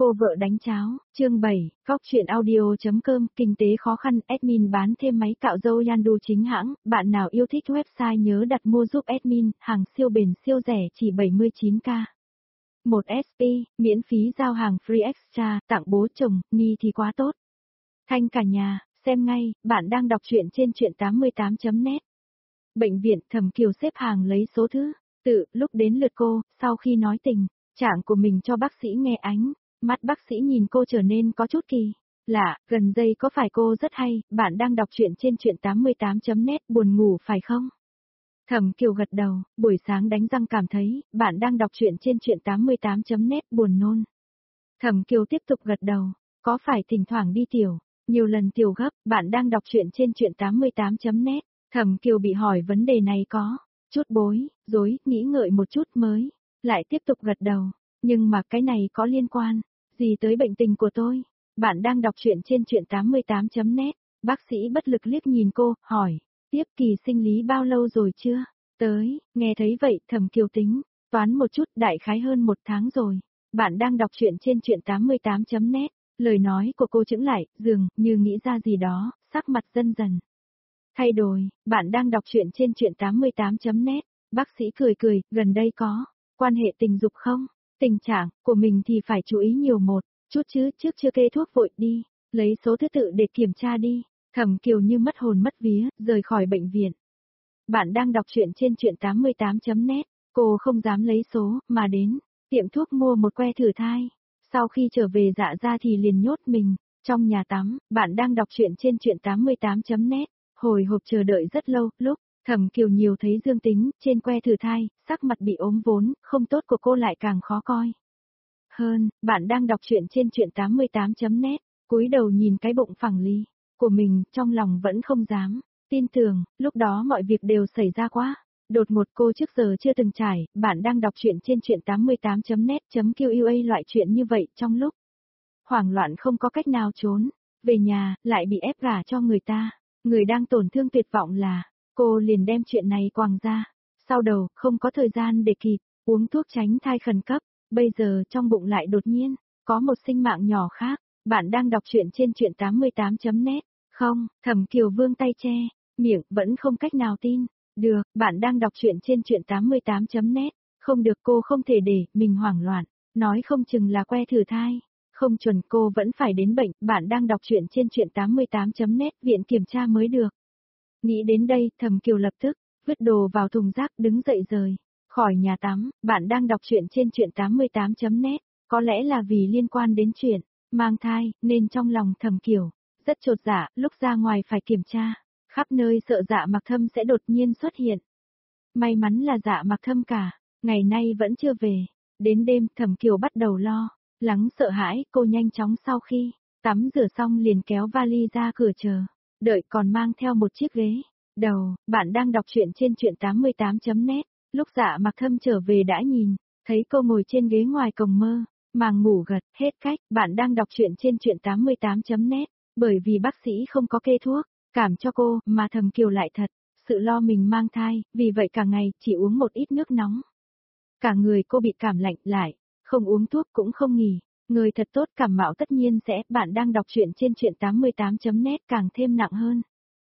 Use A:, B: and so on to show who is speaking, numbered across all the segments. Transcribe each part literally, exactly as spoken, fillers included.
A: Cô vợ đánh cháo, chương bảy, Cóc truyện audio.com, kinh tế khó khăn, admin bán thêm máy cạo râu Yandu chính hãng, bạn nào yêu thích website nhớ đặt mua giúp admin, hàng siêu bền siêu rẻ chỉ bảy mươi chín k. một ét pê, miễn phí giao hàng free extra, tặng bố chồng, Nhi thì quá tốt. Thanh cả nhà, xem ngay, bạn đang đọc truyện trên truyện tám mươi tám chấm net. Bệnh viện, Thẩm Kiều xếp hàng lấy số thứ, tự, lúc đến lượt cô, sau khi nói tình trạng của mình cho bác sĩ nghe ánh. Mắt bác sĩ nhìn cô trở nên có chút kỳ lạ, gần đây có phải cô rất hay, bạn đang đọc truyện trên truyện tám mươi tám chấm net, buồn ngủ phải không? Thẩm Kiều gật đầu, buổi sáng đánh răng cảm thấy, bạn đang đọc truyện trên truyện tám mươi tám chấm net, buồn nôn. Thẩm Kiều tiếp tục gật đầu, có phải thỉnh thoảng đi tiểu, nhiều lần tiểu gấp, bạn đang đọc truyện trên truyện tám mươi tám chấm net, Thẩm Kiều bị hỏi vấn đề này có chút bối rối, nghĩ ngợi một chút mới, lại tiếp tục gật đầu, nhưng mà cái này có liên quan gì tới bệnh tình của tôi? Bạn đang đọc truyện trên truyện tám mươi tám chấm net, bác sĩ bất lực liếc nhìn cô, hỏi, tiếp kỳ sinh lý bao lâu rồi chưa? Tới, nghe thấy vậy, Thẩm Kiều tính, toán một chút, đại khái hơn một tháng rồi. Bạn đang đọc truyện trên truyện tám mươi tám chấm net, lời nói của cô chững lại, dường như nghĩ ra gì đó, sắc mặt dần dần thay đổi. Bạn đang đọc truyện trên truyện tám mươi tám chấm net, bác sĩ cười cười, gần đây có quan hệ tình dục không? Tình trạng của mình thì phải chú ý nhiều một chút chứ, trước chưa kê thuốc vội đi, lấy số thứ tự để kiểm tra đi. Thẩm Kiều như mất hồn mất vía, rời khỏi bệnh viện. Bạn đang đọc truyện trên truyện tám mươi tám chấm net, cô không dám lấy số, mà đến tiệm thuốc mua một que thử thai. Sau khi trở về Dạ ra thì liền nhốt mình trong nhà tắm. Bạn đang đọc truyện trên truyện tám mươi tám chấm net, hồi hộp chờ đợi rất lâu, lúc Thẩm Kiều nhiều thấy dương tính, trên que thử thai, sắc mặt bị ốm vốn, không tốt của cô lại càng khó coi hơn. Bạn đang đọc truyện trên truyện tám mươi tám chấm net, cúi đầu nhìn cái bụng phẳng lì của mình, trong lòng vẫn không dám tin tưởng, lúc đó mọi việc đều xảy ra quá đột ngột, cô trước giờ chưa từng trải. Bạn đang đọc truyện trên truyện tám mươi tám chấm net chấm Q U A, loại chuyện như vậy trong lúc hoảng loạn không có cách nào trốn về nhà, lại bị ép gả cho người ta, người đang tổn thương tuyệt vọng là cô, liền đem chuyện này quàng ra sau đầu, không có thời gian để kịp uống thuốc tránh thai khẩn cấp. Bây giờ trong bụng lại đột nhiên có một sinh mạng nhỏ khác. Bạn đang đọc truyện trên truyện tám mươi tám chấm net. Không, Thẩm Kiều vươn tay che miệng, vẫn không cách nào tin được. Bạn đang đọc truyện trên truyện tám mươi tám chấm net. Không được, cô không thể để mình hoảng loạn, nói không chừng là que thử thai, không chuẩn, cô vẫn phải đến bệnh. Bạn đang đọc truyện trên truyện tám mươi tám chấm net, viện kiểm tra mới được. Nghĩ đến đây, Thẩm Kiều lập tức vứt đồ vào thùng rác, đứng dậy rời khỏi nhà tắm. Bạn đang đọc truyện trên truyện tám mươi tám chấm net, có lẽ là vì liên quan đến chuyện mang thai, nên trong lòng Thẩm Kiều rất chột dạ, lúc ra ngoài phải kiểm tra khắp nơi, sợ Dạ Mặc Thâm sẽ đột nhiên xuất hiện. May mắn là Dạ Mặc Thâm cả ngày nay vẫn chưa về. Đến đêm, Thẩm Kiều bắt đầu lo lắng sợ hãi, cô nhanh chóng sau khi tắm rửa xong liền kéo vali ra cửa chờ đợi, còn mang theo một chiếc ghế đầu. Bạn đang đọc truyện trên truyện tám mươi tám chấm net, lúc Dạ Mặc Thâm trở về đã nhìn thấy cô ngồi trên ghế ngoài cổng mơ màng ngủ gật hết cách. Bạn đang đọc truyện trên truyện tám mươi tám chấm net, bởi vì bác sĩ không có kê thuốc cảm cho cô, mà Thẩm Kiều lại thật sự lo mình mang thai, vì vậy cả ngày chỉ uống một ít nước nóng. Cả người cô bị cảm lạnh, lại không uống thuốc cũng không nghỉ người thật tốt, cảm mạo tất nhiên sẽ. Bạn đang đọc truyện trên truyện tám mươi tám chấm net càng thêm nặng hơn.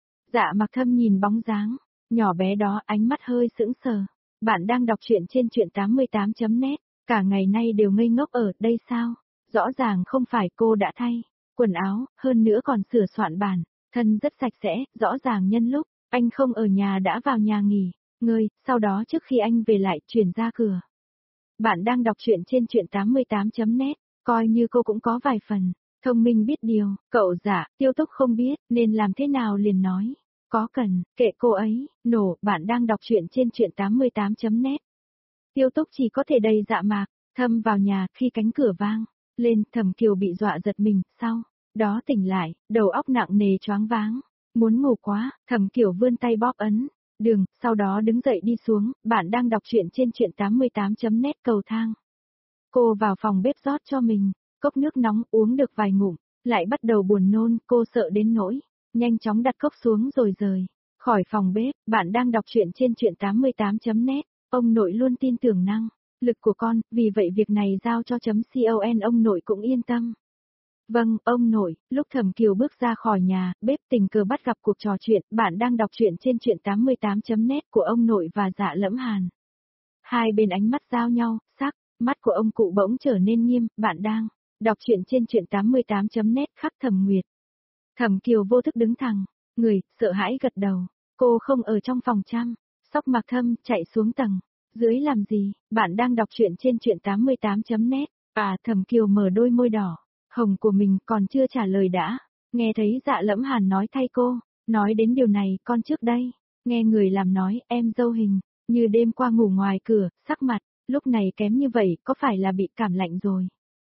A: Dạ Mặc Thâm nhìn bóng dáng nhỏ bé đó, ánh mắt hơi sững sờ. Bạn đang đọc truyện trên truyện tám mươi tám chấm net, cả ngày nay đều ngây ngốc ở đây sao? Rõ ràng không phải cô đã thay quần áo, hơn nữa còn sửa soạn bàn thân rất sạch sẽ, rõ ràng nhân lúc anh không ở nhà đã vào nhà nghỉ ngơi, sau đó trước khi anh về lại chuyển ra cửa. Bạn đang đọc truyện trên truyện tám mươi tám chấm net, coi như cô cũng có vài phần thông minh biết điều. Cậu Dạ, Tiêu Túc không biết nên làm thế nào liền nói, có cần kệ cô ấy, nổ. Bạn đang đọc truyện trên truyện tám mươi tám chấm net. Tiêu Túc chỉ có thể đầy Dạ Mạc Thâm vào nhà, khi cánh cửa vang lên, Thẩm Kiều bị dọa giật mình, sau đó tỉnh lại, đầu óc nặng nề choáng váng, muốn ngủ quá. Thẩm Kiều vươn tay bóp ấn đường, sau đó đứng dậy đi xuống. Bạn đang đọc truyện trên truyện tám mươi tám chấm net, cầu thang. Cô vào phòng bếp rót cho mình cốc nước nóng, uống được vài ngụm, lại bắt đầu buồn nôn, cô sợ đến nỗi nhanh chóng đặt cốc xuống rồi rời khỏi phòng bếp. Bạn đang đọc truyện trên truyện tám mươi tám chấm net, ông nội luôn tin tưởng năng lực của con, vì vậy việc này giao cho chấm con ông nội cũng yên tâm. Vâng, ông nội, lúc Thẩm Kiều bước ra khỏi nhà, bếp tình cờ bắt gặp cuộc trò chuyện, bạn đang đọc truyện trên truyện tám mươi tám chấm net của ông nội và Dạ Lẫm Hàn. Hai bên ánh mắt giao nhau, sắc, mắt của ông cụ bỗng trở nên nghiêm, bạn đang đọc truyện trên truyện tám mươi tám chấm net khắc Thẩm Nguyệt. Thẩm Kiều vô thức đứng thẳng, người, sợ hãi gật đầu, cô không ở trong phòng chăm, Sóc Mạc Thâm chạy xuống tầng, dưới làm gì, bạn đang đọc truyện trên truyện tám mươi tám chấm net, à Thẩm Kiều mở đôi môi đỏ, hồng của mình còn chưa trả lời đã, nghe thấy Dạ Lẫm Hàn nói thay cô, nói đến điều này con trước đây, nghe người làm nói em dâu hình, như đêm qua ngủ ngoài cửa, sắc mặt, lúc này kém như vậy có phải là bị cảm lạnh rồi.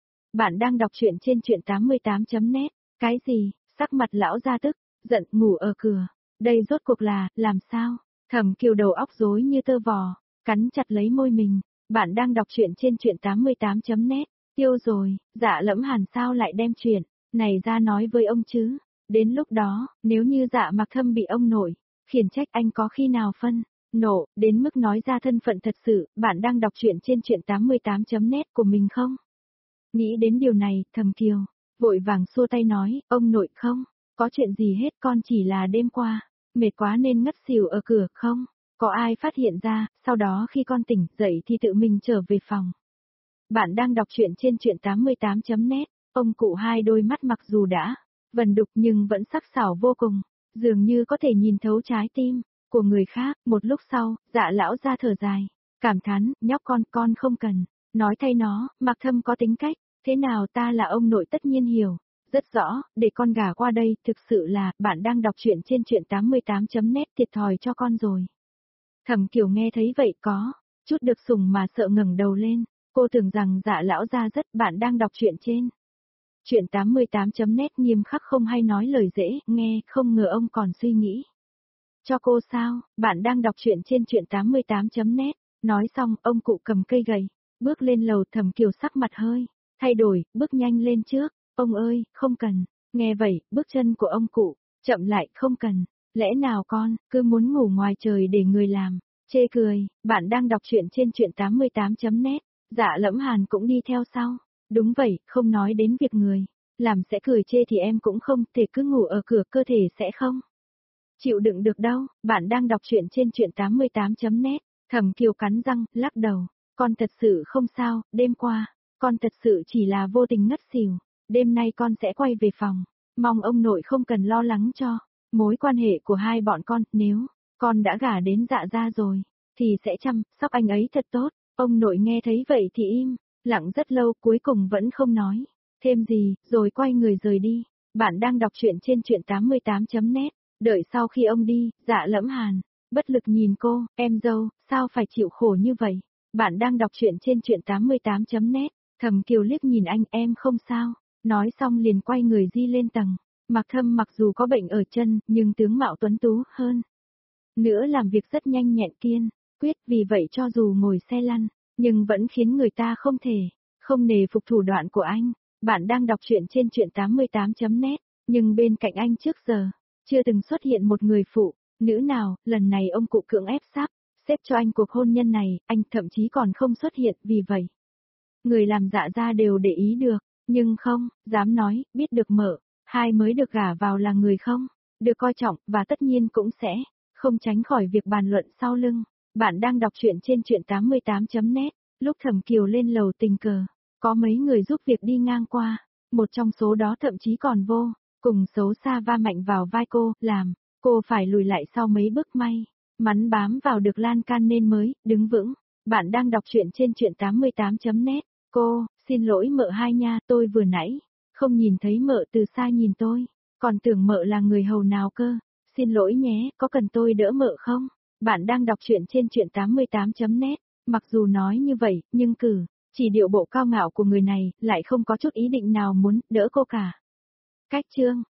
A: Bạn đang đọc truyện trên truyện tám mươi tám chấm net, cái gì, sắc mặt lão ra tức, giận ngủ ở cửa, đây rốt cuộc là, làm sao, Thẩm Kiều đầu óc rối như tơ vò, cắn chặt lấy môi mình, bạn đang đọc truyện trên truyện tám mươi tám chấm net. Tiêu rồi, Dạ Lẫm Hàn sao lại đem chuyện này ra nói với ông chứ? Đến lúc đó, nếu như Dạ Mạc Thâm bị ông nội khiển trách, anh có khi nào phân nộ đến mức nói ra thân phận thật sự, bạn đang đọc truyện trên truyện tám mươi tám chấm net của mình không? Nghĩ đến điều này, Thẩm Kiều vội vàng xua tay nói, ông nội không có chuyện gì hết, con chỉ là đêm qua mệt quá nên ngất xỉu ở cửa, không có ai phát hiện ra, sau đó khi con tỉnh dậy thì tự mình trở về phòng. Bạn đang đọc truyện trên truyện tám mươi tám chấm net, ông cụ hai đôi mắt mặc dù đã vần đục nhưng vẫn sắc sảo vô cùng, dường như có thể nhìn thấu trái tim của người khác. Một lúc sau, Dạ lão ra thở dài, cảm thán, nhóc con, con không cần nói thay nó, Mạc Thâm có tính cách thế nào ta là ông nội tất nhiên hiểu rất rõ, để con gả qua đây, thực sự là, bạn đang đọc truyện trên truyện tám mươi tám chấm net thiệt thòi cho con rồi. Thẩm Kiều nghe thấy vậy có chút được sủng mà sợ ngẩng đầu lên. Cô tưởng rằng Dạ lão gia rất, bạn đang đọc truyện trên truyện tám mươi tám chấm net nghiêm khắc không hay nói lời dễ nghe, không ngờ ông còn suy nghĩ cho cô sao, bạn đang đọc truyện trên truyện tám mươi tám chấm net, nói xong, ông cụ cầm cây gậy, bước lên lầu. Thẩm Kiều sắc mặt hơi thay đổi, bước nhanh lên trước, ông ơi, không cần, nghe vậy, bước chân của ông cụ chậm lại, không cần, lẽ nào con cứ muốn ngủ ngoài trời để người làm chê cười. Bạn đang đọc truyện trên truyện tám mươi tám chấm net. Dạ Lẫm Hàn cũng đi theo sau. Đúng vậy, không nói đến việc người làm sẽ cười chê thì em cũng không thể cứ ngủ ở cửa, cơ thể sẽ không chịu đựng được đâu. Bạn đang đọc truyện trên truyện tám mươi tám chấm net. Thẩm Kiều cắn răng, lắc đầu, con thật sự không sao, đêm qua, con thật sự chỉ là vô tình ngất xỉu, đêm nay con sẽ quay về phòng, mong ông nội không cần lo lắng cho mối quan hệ của hai bọn con, nếu con đã gả đến Dạ gia rồi, thì sẽ chăm sóc anh ấy thật tốt. Ông nội nghe thấy vậy thì im lặng rất lâu, cuối cùng vẫn không nói thêm gì, rồi quay người rời đi. Bạn đang đọc truyện trên truyện tám mươi tám chấm net. Đợi sau khi ông đi, Dạ Lẫm Hàn bất lực nhìn cô, em dâu, sao phải chịu khổ như vậy? Bạn đang đọc truyện trên truyện tám mươi tám chấm net. Thẩm Kiều liếc nhìn anh, em không sao, nói xong liền quay người di lên tầng. Mạc Thâm mặc dù có bệnh ở chân, nhưng tướng mạo tuấn tú hơn nữa, làm việc rất nhanh nhẹn kiên quyết, vì vậy cho dù ngồi xe lăn, nhưng vẫn khiến người ta không thể không nề phục thủ đoạn của anh. Bạn đang đọc truyện trên truyện tám mươi tám chấm net, nhưng bên cạnh anh trước giờ chưa từng xuất hiện một người phụ nữ nào, lần này ông cụ cưỡng ép sắp xếp cho anh cuộc hôn nhân này, anh thậm chí còn không xuất hiện, vì vậy người làm Dạ gia đều để ý được, nhưng không dám nói, biết được mợ hai mới được gả vào là người không được coi trọng, và tất nhiên cũng sẽ không tránh khỏi việc bàn luận sau lưng. Bạn đang đọc truyện trên truyện tám mươi tám chấm net. Lúc Thẩm Kiều lên lầu, tình cờ có mấy người giúp việc đi ngang qua, một trong số đó thậm chí còn vô cùng xấu xa va mạnh vào vai cô, làm cô phải lùi lại sau mấy bước, may mắn bám vào được lan can nên mới đứng vững. Bạn đang đọc truyện trên truyện tám mươi tám chấm net. Cô, xin lỗi mợ hai nha, tôi vừa nãy không nhìn thấy mợ, từ xa nhìn tôi còn tưởng mợ là người hầu nào cơ. Xin lỗi nhé, có cần tôi đỡ mợ không? Bạn đang đọc truyện trên truyện tám mươi tám chấm net. Mặc dù nói như vậy, nhưng cử chỉ điệu bộ cao ngạo của người này lại không có chút ý định nào muốn đỡ cô cả. Cách chương